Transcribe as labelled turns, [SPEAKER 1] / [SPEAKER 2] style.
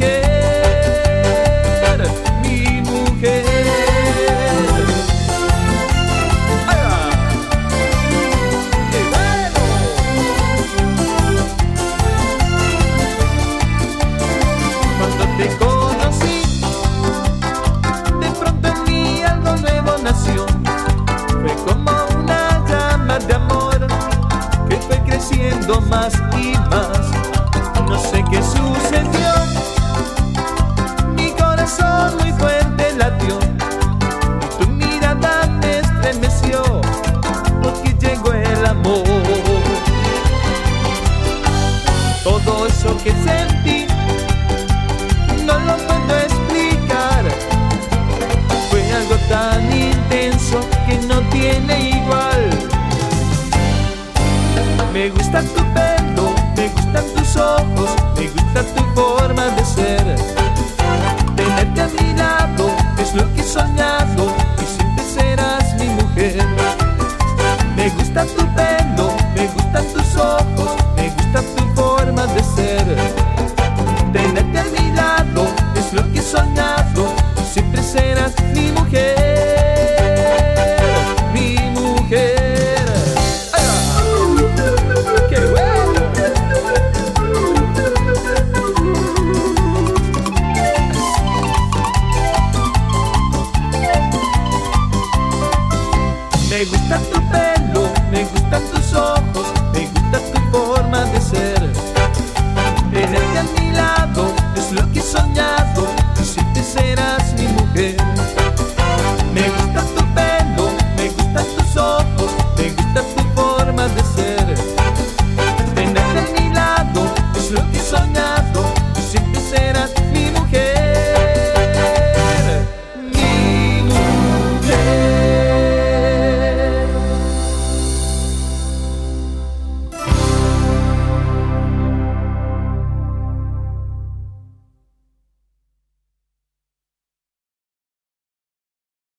[SPEAKER 1] mi mujer. ¡Ahí va! ¡Qué bueno! Cuando te conocí, de pronto en mí algo nuevo nació. Fue como una llama de amor que fue creciendo más y más. No sé qué sucedió, mi corazón muy fuerte latió y tu mirada me estremeció, porque llegó el amor. Todo eso que sentí no lo puedo explicar. Fue algo tan intenso que no tiene igual. Me gusta tu pelo, me gustan tus ojos,